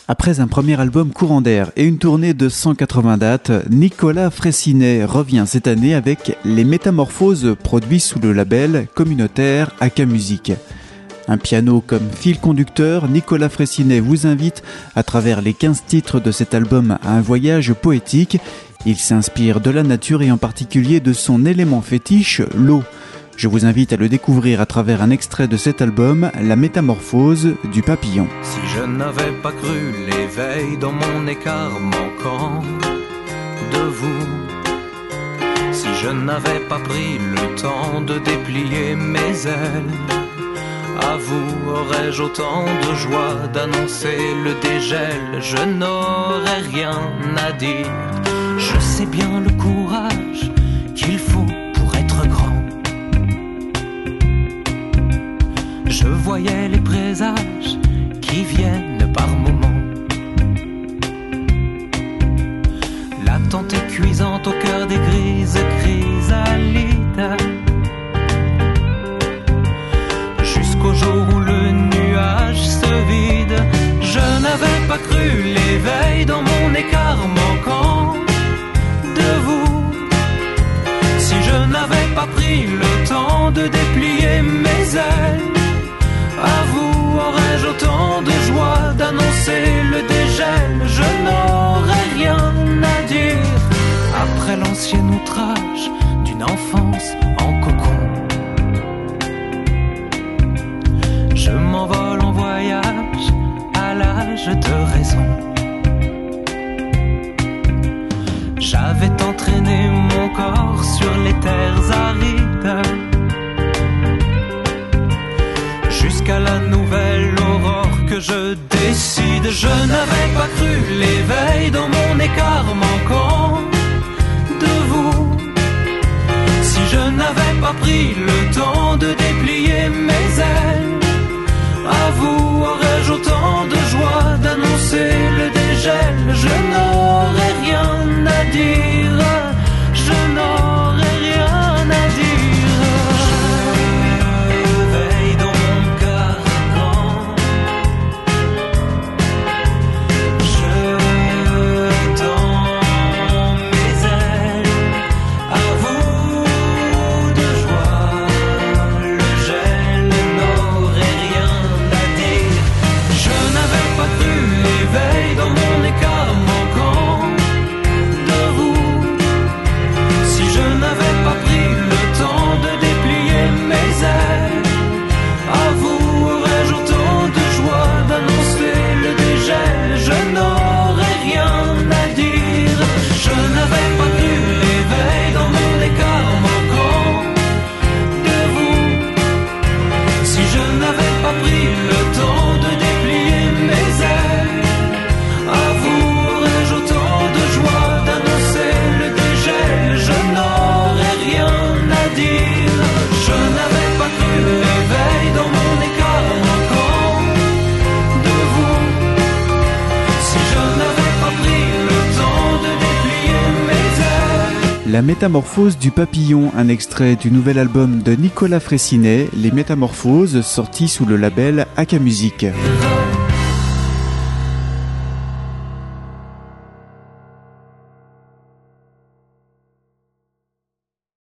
Après un premier album courant d'air et une tournée de 180 dates, Nicolas Fraissinet revient cette année avec Les Métamorphoses, produits sous le label communautaire AK Musique. Un piano comme fil conducteur, Nicolas Fraissinet vous invite, à travers les 15 titres de cet album, à un voyage poétique. Il s'inspire de la nature et en particulier de son élément fétiche, l'eau. Je vous invite à le découvrir à travers un extrait de cet album, La Métamorphose du papillon. Si je n'avais pas cru l'éveil dans mon écart manquant de vous, si je n'avais pas pris le temps de déplier mes ailes, à vous aurais-je autant de joie d'annoncer le dégel. Je n'aurais rien à dire. Je sais bien le courage qu'il faut pour être grand. Je voyais les présages qui viennent par moments. L'attente est cuisante au cœur des grises chrysalides, jusqu'au jour où le nuage se vide. Je n'avais pas cru l'éveil dans mon écart manquant de vous, si je n'avais pas pris le temps de déplier mes ailes. À vous aurais-je autant de joie d'annoncer le dégel. Je n'aurais rien à dire après l'ancien outrage d'une enfance en cocon. Je m'envole en voyage à l'âge de raison. J'avais entraîné mon corps sur les terres arides, jusqu'à la nouvelle aurore que je décide. Je n'avais pas cru l'éveil dans mon écart manquant de vous, si je n'avais pas pris le temps de déplier mes ailes. À vous aurais-je autant de joie d'annoncer le dégel. Je n'aurais rien à dire. Je n'aurais rien à dire. La Métamorphose du papillon, un extrait du nouvel album de Nicolas Fraissinet, Les Métamorphoses, sorti sous le label AK Musique.